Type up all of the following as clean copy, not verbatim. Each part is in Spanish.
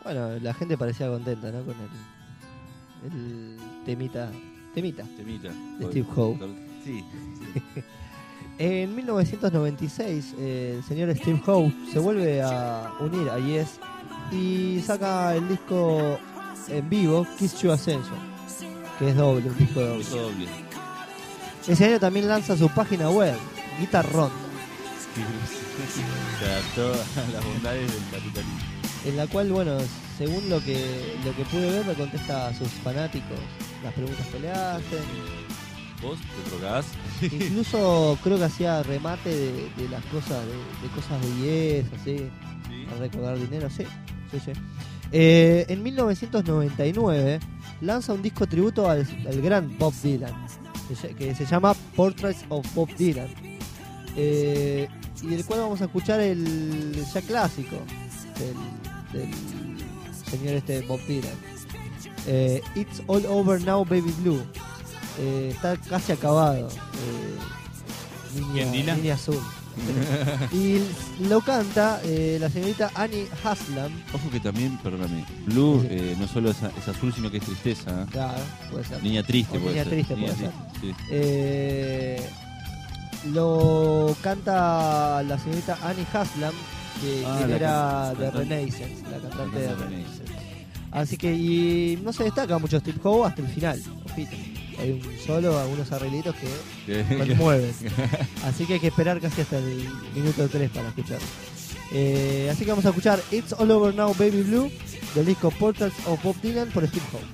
Bueno, la gente parecía contenta, ¿no? Con el temita de Steve Howe. Sí. En 1996, el señor Steve Howe se vuelve a unir a Yes y saca el disco en vivo, Kiss You Ascension, que es doble, un disco doble. Ese año también lanza su página web, Guitar Ronda. Se adaptó a las bondades del capitalismo. En la cual, bueno, según lo que pude ver, le contesta a sus fanáticos las preguntas que le hacen. ¿Vos te drogás? Incluso creo que hacía remate de las cosas, de cosas de Yes, así, ¿Sí? para recaudar dinero, sí. En 1999 lanza un disco tributo al gran Bob Dylan, que se llama Portraits of Bob Dylan, y del cual vamos a escuchar el ya clásico del señor Bob Dylan, It's All Over Now Baby Blue. Está casi acabado, Niña Azul. Y lo canta la señorita Annie Haslam. Ojo que también, perdóname, Blue no solo es azul, sino que es tristeza, ¿eh? Claro, puede ser. Niña triste, puede ser. Puede ser. Sí. Lo canta la señorita Annie Haslam, quien era de Renaissance, la cantante de Renaissance. Así que y no se destaca mucho Steve Howe hasta el final. Ojito. Hay un solo, algunos arreglitos que conmueven. Así que hay que esperar casi hasta el minuto 3 para escucharlo. Así que vamos a escuchar It's All Over Now Baby Blue del disco Portraits of Bob Dylan por Steve Howe.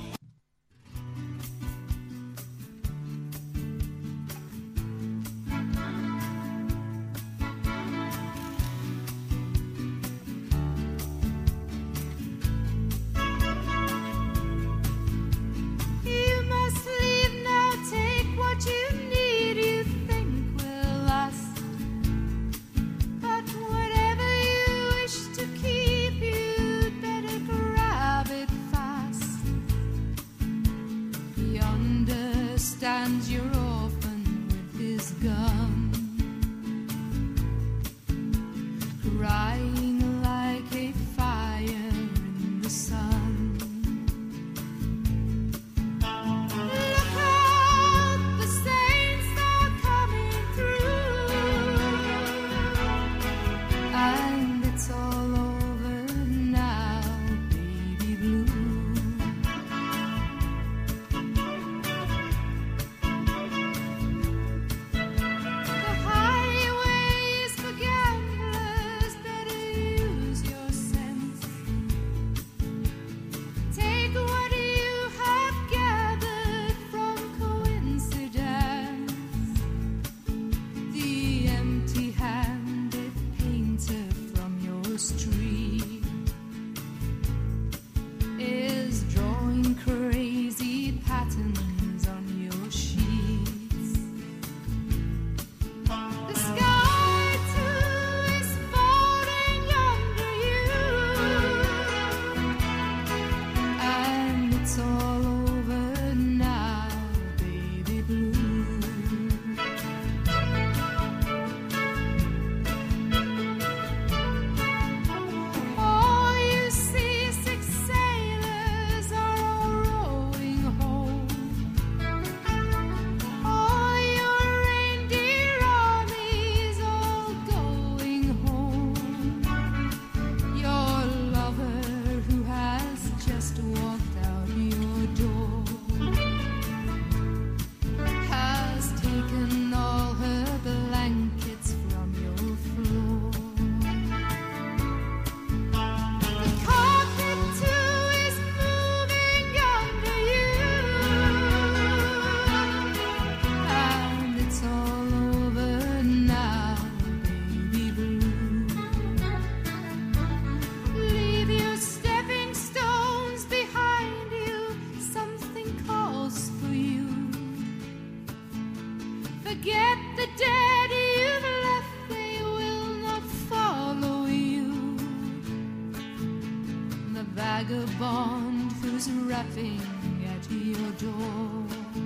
vagabond who's rapping at your door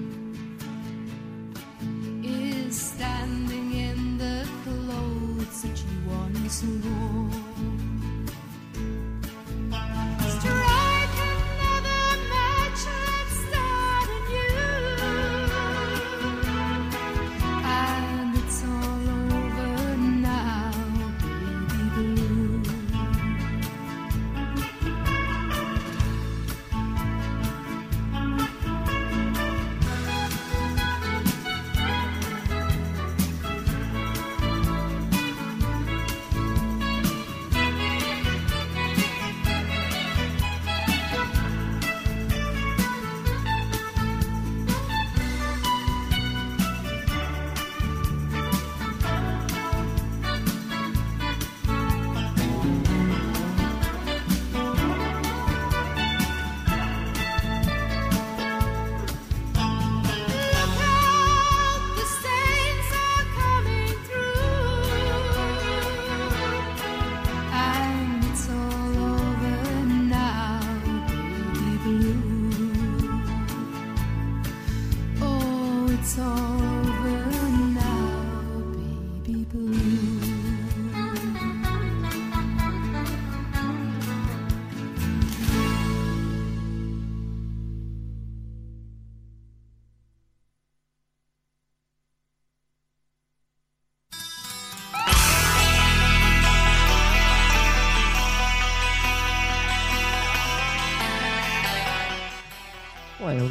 is standing in the clothes that you once wore.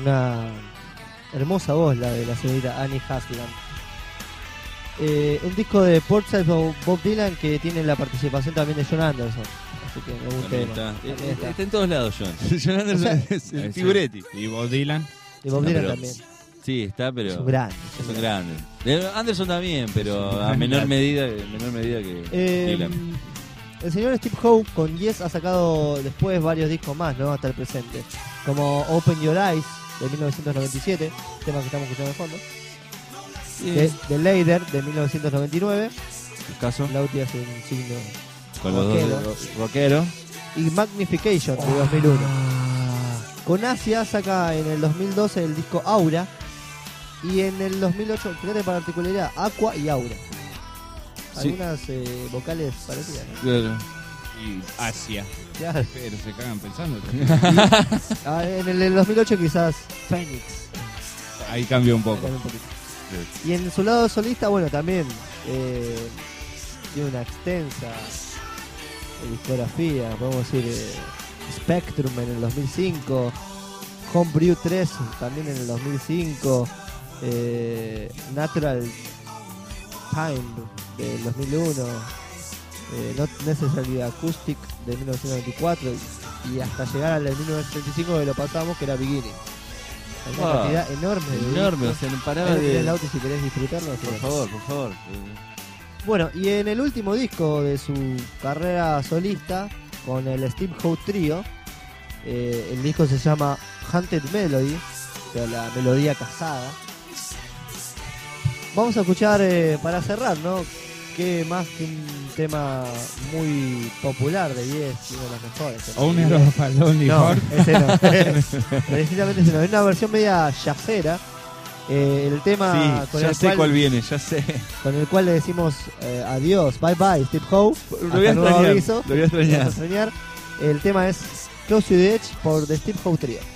una hermosa voz, la de la señorita Annie Haslam. Un disco de Portside Bob Dylan que tiene la participación también de John Anderson. Así que me gusta. Está en todos lados, John. John Anderson es el figuretti. ¿Y Bob Dylan? Y Bob Dylan pero- también. Sí, está, pero. Son grandes. Son grandes. Anderson también, pero a menor medida que Dylan. El señor Steve Howe con Yes ha sacado después varios discos más, ¿no? Hasta el presente. Como Open Your Eyes de 1997, tema que estamos escuchando de fondo. The Lader de 1999. ¿El caso? Lauti hace un signo. Con los rockero. dos rockeros. Y Magnification de 2001. Con Asia saca en el 2012 el disco Aura. Y en el 2008, fíjate particularidad, Aqua y Aura. Sí. Algunas vocales parecidas, ¿no? Claro. Y Asia. Claro. Pero se cagan pensando. En el 2008 quizás Phoenix. Ahí cambió un poco. Cambió un poquito. Y en su lado solista, bueno, también tiene una extensa discografía, podemos decir Spectrum en el 2005, Homebrew 3 también en el 2005, Natural Time del 2001, Not Necessarily Acoustic de 1994 y hasta llegar al de 1935 que lo pasamos, que era Beginning. Hay una cantidad enorme de Enorme, o discos. sea, no Ahí paraba lo tenés, de. Lauti, si querés disfrutarlo. Por favor, por favor. Bueno, y en el último disco de su carrera solista, con el Steve Howe Trio, el disco se llama Haunted Melody, o sea, la melodía casada. Vamos a escuchar, para cerrar, ¿no? Que más que un tema muy popular de Yes, uno de los mejores. Owner of a Lonely No, Heart. ese no. Precisamente ese no. Es una versión media jazzera. El tema Sí, con ya el sé cuál viene, ya sé. con el cual le decimos adiós, bye bye, Steve Howe. Lo Hasta voy a nuevo extrañar. aviso. Lo voy a extrañar. Lo vas a extrañar. El tema es Close to the Edge por The Steve Howe Trio.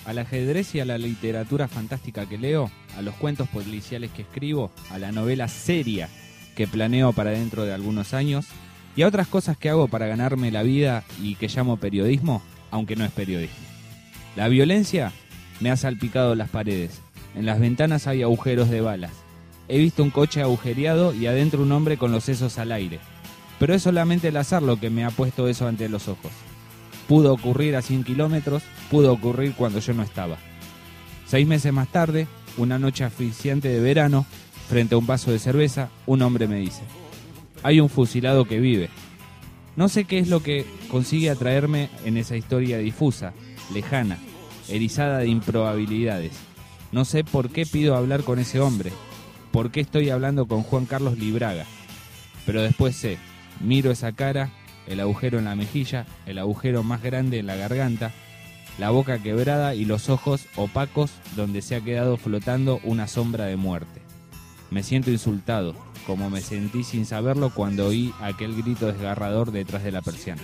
al ajedrez y a la literatura fantástica que leo, a los cuentos policiales que escribo, a la novela seria que planeo para dentro de algunos años y a otras cosas que hago para ganarme la vida y que llamo periodismo, aunque no es periodismo. La violencia me ha salpicado las paredes. En las ventanas hay agujeros de balas. He visto un coche agujereado y adentro un hombre con los sesos al aire. Pero es solamente el azar lo que me ha puesto eso ante los ojos. Pudo ocurrir a 100 kilómetros, pudo ocurrir cuando yo no estaba. 6 meses más tarde, una noche asfixiante de verano, frente a un vaso de cerveza, un hombre me dice: hay un fusilado que vive. No sé qué es lo que consigue atraerme en esa historia difusa, lejana, erizada de improbabilidades. No sé por qué pido hablar con ese hombre, por qué estoy hablando con Juan Carlos Libraga. Pero después sé, miro esa cara, el agujero en la mejilla, el agujero más grande en la garganta, la boca quebrada y los ojos opacos donde se ha quedado flotando una sombra de muerte. Me siento insultado, como me sentí sin saberlo cuando oí aquel grito desgarrador detrás de la persiana.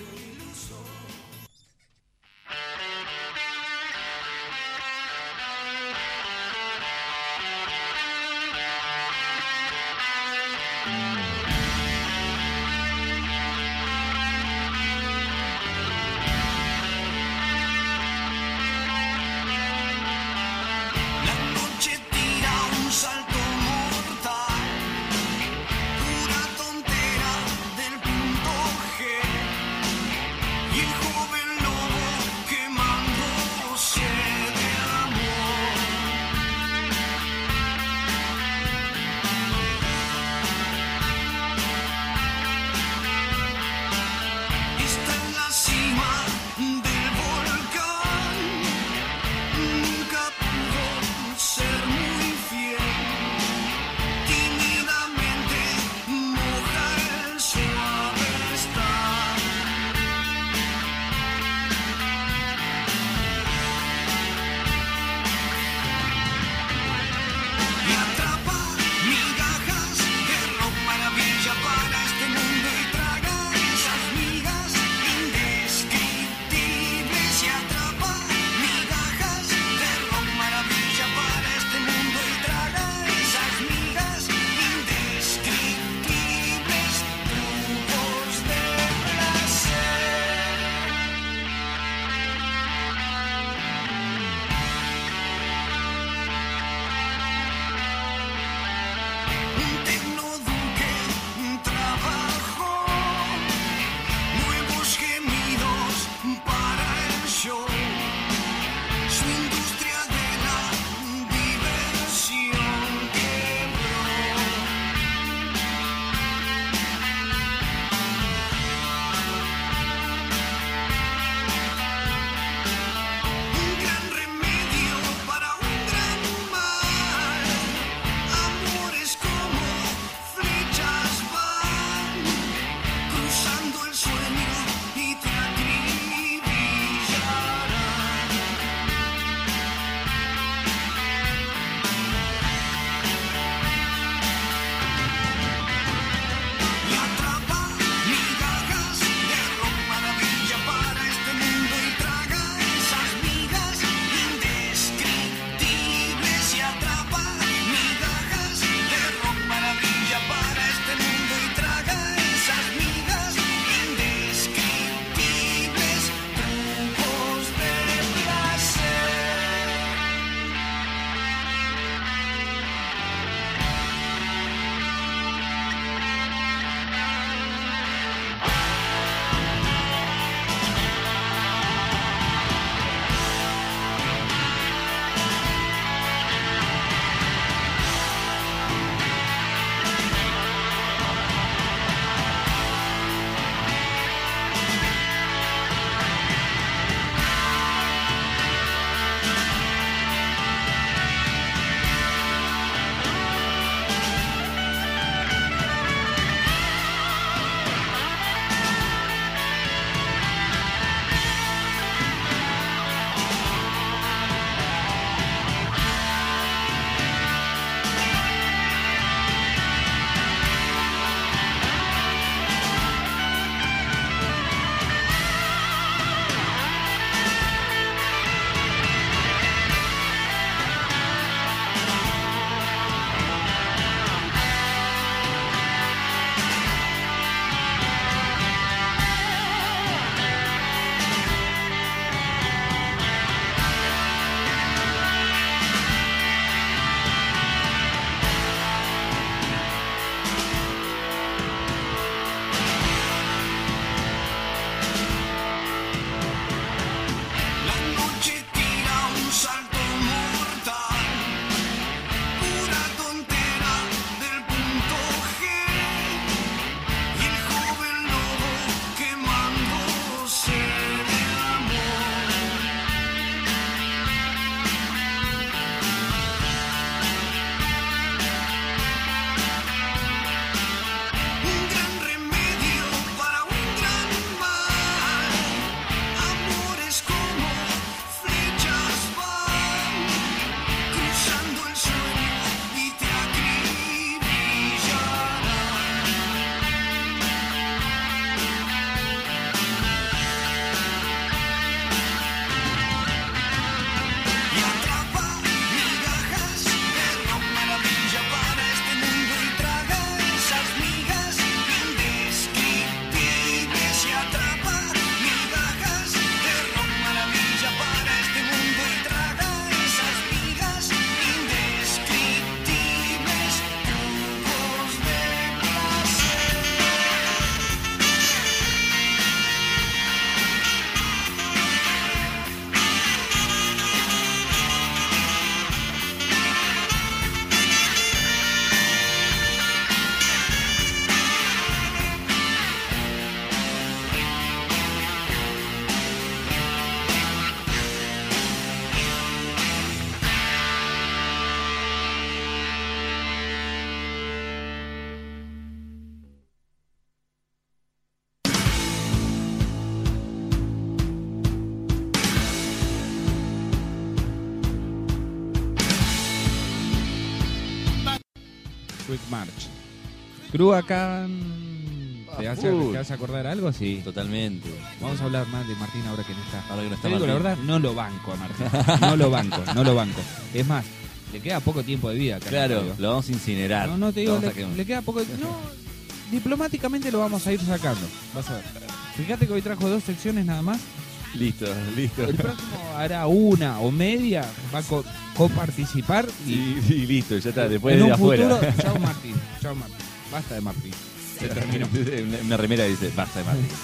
Quick March. Cruacán. ¿Te vas a acordar algo? Sí. Totalmente. Vamos a hablar más de Martín ahora que no está. Ahora que no está Te digo la Martín. verdad, no lo banco a Martín. No lo banco. Es más, le queda poco tiempo de vida. Claro, Carlos. lo vamos a incinerar. No, te digo, Lo vamos a le queda poco. No, diplomáticamente lo vamos a ir sacando. Vas a ver. Fíjate que hoy trajo 2 secciones nada más. Listo. El próximo hará una o media, va a coparticipar Y listo, ya está. Después en de un afuera. futuro. Chao Martín. Basta de Martín. Se terminó. Una remera dice, basta de Martín.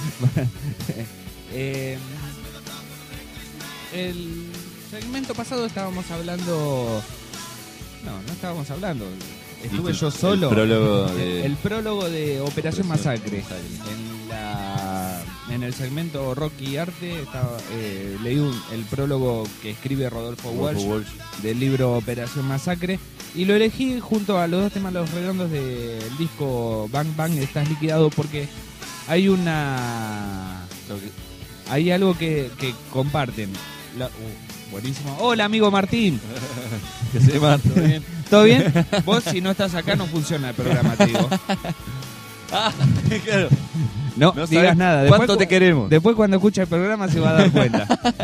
El segmento pasado estábamos hablando. No estábamos hablando. Estuve yo solo. El prólogo de... El prólogo de Operación Masacre. Masacre. En el segmento Rock y Arte leí el prólogo que escribe Rodolfo Walsh del libro Operación Masacre. Y lo elegí junto a los 2 temas Los Redondos del disco Bang Bang Estás Liquidado, porque hay hay algo que comparten. Buenísimo. Hola amigo Martín. ¿Qué se llama? ¿Todo bien? ¿Todo bien? Vos si no estás acá no funciona el programa, te digo. Claro. No digas nada. Después, ¿Cuánto te queremos? Después cuando escucha el programa se va a dar cuenta.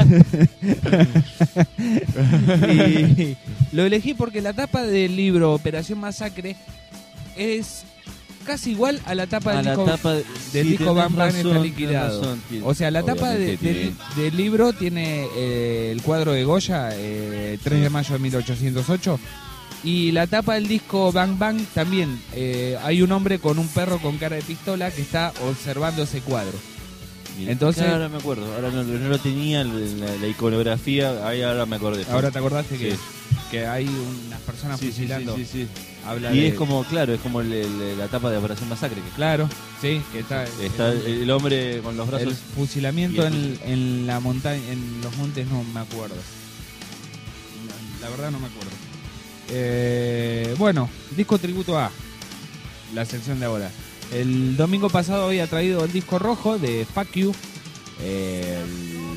Y lo elegí porque la tapa del libro Operación Masacre es casi igual a la tapa del disco Bang Bang Está Liquidado. O sea, la tapa del libro tiene el cuadro de Goya, 3 de mayo de 1808. Y la tapa del disco Bang Bang también hay un hombre con un perro con cara de pistola que está observando ese cuadro. Bien. Entonces, claro, ahora me acuerdo. Ahora no lo tenía la iconografía. Ahora me acordé. ahora te acordaste Sí. que hay unas personas fusilando. Sí. Habla Y de- es como, claro, es como la tapa de Operación Masacre. Que Claro, sí, que está el hombre con los el brazos. fusilamiento y el- en la montaña, en los montes, no me acuerdo. La verdad no me acuerdo. Bueno, disco tributo a la sección de ahora. El domingo pasado había traído el disco rojo de Fuck You. El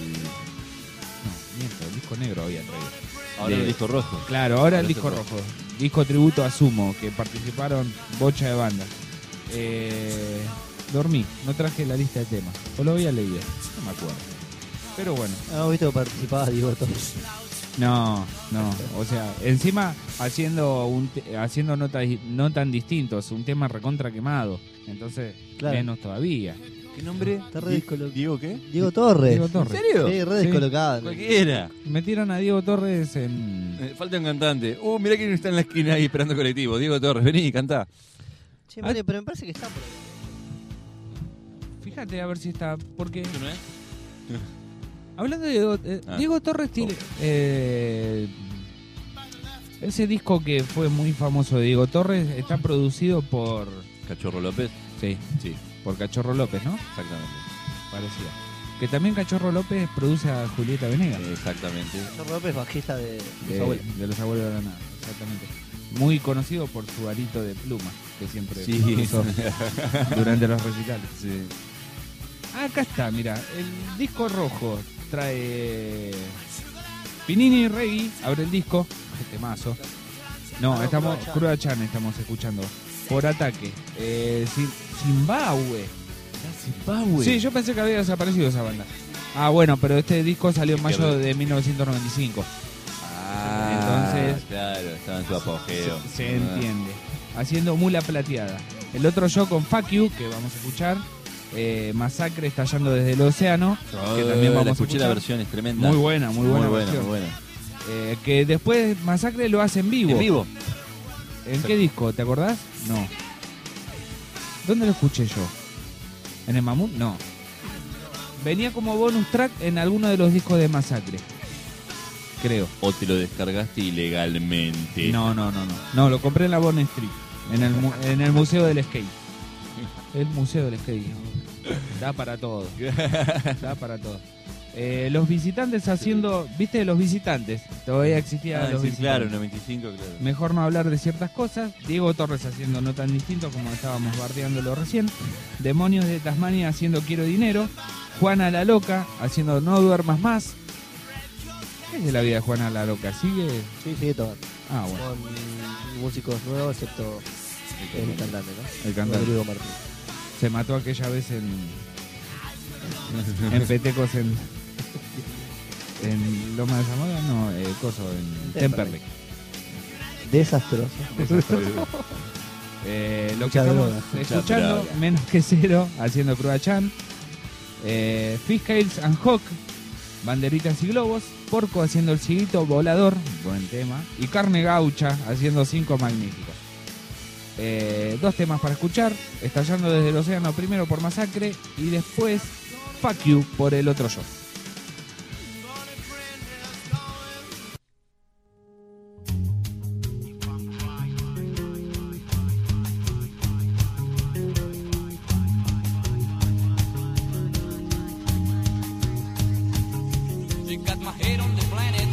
disco negro había traído. Ahora el disco rojo. Claro, ahora el Ahora disco es el rojo. Disco tributo a Sumo, que participaron bocha de bandas. Dormí, no traje la lista de temas. O lo había leído, no me acuerdo. Pero bueno. No, viste que participaba Diego Torres. No, o sea, encima haciendo notas no tan distintos, un tema recontra quemado, entonces Claro. menos todavía. ¿Qué nombre? Está re descolocado. ¿Diego qué? Diego Torres. Diego Torres. ¿En serio? Sí, re Sí. descolocado. Cualquiera. Metieron a Diego Torres en... Falta un cantante. Mirá quién está en la esquina ahí esperando colectivo. Diego Torres, vení, cantá. Che, Mario, pero me parece que está por ahí. Fíjate a ver si está, porque ¿Eso no es? hablando de Diego, Diego Torres tiene ese disco que fue muy famoso de Diego Torres está producido por Cachorro López. sí, Sí, por Cachorro López, ¿no? exactamente. Parecía. Que también Cachorro López produce a Julieta Venegas. Exactamente. Cachorro López, bajista de los De, abuelos. de los abuelos de la nada, exactamente. Muy conocido por su arito de pluma, que siempre Sí. usó durante los recitales. Sí. Acá está, mira, el disco rojo trae Pinini y Reggae, abre el disco, qué temazo. No, estamos, Cruda Chan. Cruda Chan estamos escuchando. Por Ataque. Zimbabue. Zimbabue. Sí, yo pensé que había desaparecido esa banda. Ah, bueno, pero este disco salió en mayo Pierde. de 1995. Entonces- Claro, estaba en su apogeo. Se entiende. Haciendo Mula Plateada. El otro show con Fuck You, que vamos a escuchar. Masacre estallando desde el océano. Que también vamos a escuché la escuchar. versión, es tremenda. Muy buena versión. muy buena. Que después Masacre lo hace en vivo. ¿En vivo? ¿En qué disco? ¿Te acordás? No. ¿Dónde lo escuché yo? ¿En el Mamut? No. Venía como bonus track en alguno de los discos de Masacre. Creo. ¿O te lo descargaste ilegalmente? No. No, lo compré en la Bond Street. En el Museo del Skate. El Museo del Skate. Da para todo. Da para todo. Los visitantes haciendo... ¿Viste los visitantes? Todavía existían los sí, visitantes. claro, en 95, claro. Mejor no hablar de ciertas cosas. Diego Torres haciendo No Tan Distinto, como estábamos bardeándolo recién. Demonios de Tasmania haciendo Quiero Dinero. Juana la Loca haciendo No Duermas Más. ¿Qué es de la vida de Juana la Loca? ¿Sigue? Sí, sigue todo. Ah, bueno. Con músicos nuevos, excepto El cantante, ¿no? El cantante. Rodrigo Martín. Se mató aquella vez en Petecos en Loma de Zamora, no, coso, en Temperley. Desastroso. Lo Mucha que estamos droga. escuchando, droga. Menos que Cero, haciendo Cruda Chan. Fish and Hawk, Banderitas y Globos. Porco haciendo El Ciguito Volador, buen tema. Y Carne Gaucha haciendo 5 magníficos. 2 temas para escuchar. Estallando desde el océano primero por Masacre y después Fuck You por El Otro Yo. She got my head on the planet